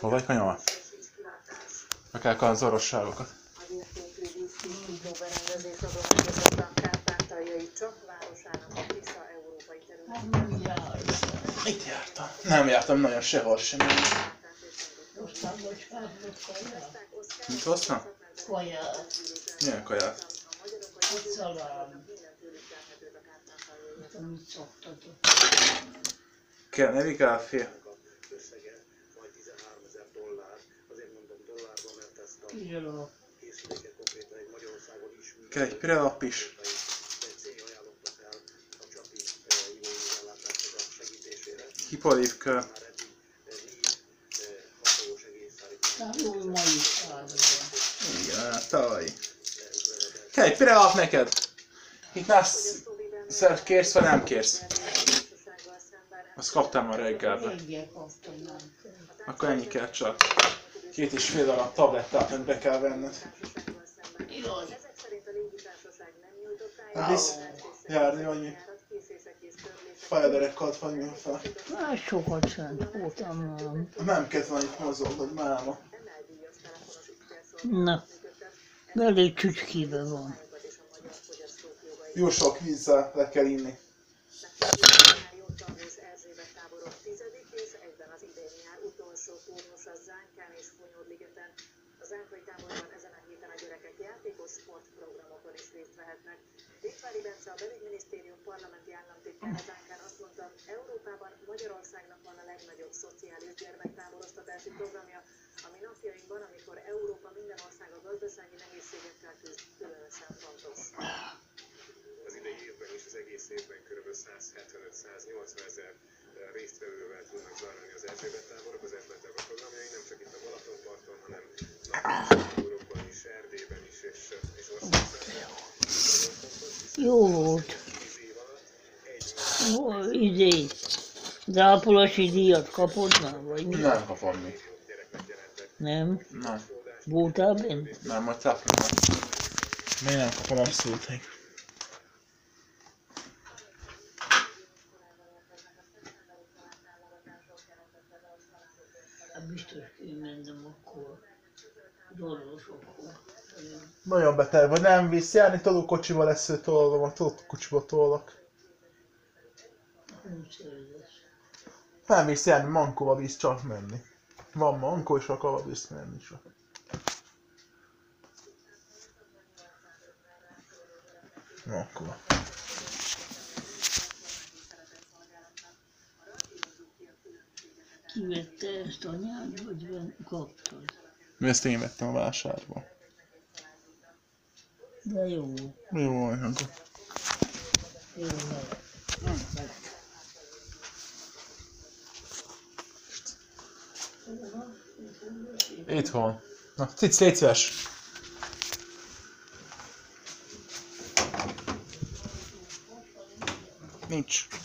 Hol vagy kanyar? Meg kell az orvosságokat. A vízszintlő víztisztító berendezés adományozott a Kárpátaljai Csok városának a Tisza európai területén. Itt jártam. Nem jártam nagyon sehol sem. Hoztam bocsánat, kaját. Mit hoztam? Kaját. Milyen kaját? Ott szalám. Amit szoktatok. Kell, ne kell fél. Pirelop. Kell egy pirelap is. Hipolívkő. Tavaly ma is állva. Igen, tavalyi. Kell egy pirelap neked? Itt már kérsz, vagy nem kérsz? Azt kaptam ma reggelben. Reggel kaptam, nem kell. Akkor ennyi kell csak. 2,5 darab tablettát, amit be kell venned. Jaj. Visz járni, annyi fájaderekat vagy mi fel. Hát sokat sem voltam már. Nem kell annyit mozogod, máma. Na, elég csücskébe van. Jó sok vízzel le kell inni. Az Ánkai táborban ezen a héten a gyerekek játékos sportprogramokon is részt vehetnek. Rétvári Bence, a belügyminisztérium parlamenti államtitkár az Ánkán azt mondta, Európában Magyarországnak van a legnagyobb szociális gyermektáborosztatási programja, ami napjainkban, amikor Európa minden országa gazdasági nehézségekkel küzd, különösen fontos. Az idei évben is az egész évben kb. 175-180 ezer résztvevővel tudnak zajlani az Erzsébet táborok, az Erzsébet tábor programjai, nem csak itt a Balatonparton, hanem táborokban is, Erdélyben is, és Országszerte. Jó volt. Idén. Zápolási díjat kapod már, vagy mi? Nem kapom még. Nem? Nem. Voltál benne? Nem, majd cápolom. Még nem kapom abszolút még. Hát biztos kimentem akkor. Dolgozokhoz. Nagyon beteg vagy, nem visz járni, tolókocsival lesz, hogy tolom, a tolókocsiba tolok. Nem szerzesz. Nem visz járni, mankóba visz csak menni. Van mankó, és akkor visz menni csak. Mankóba. Kivette ezt anyád, vagy kaptad? Ezt én vettem a vásárba. De jó. Jó, akkor. Jó meg. Itt van. Na, Cic, légy szíves. Nincs.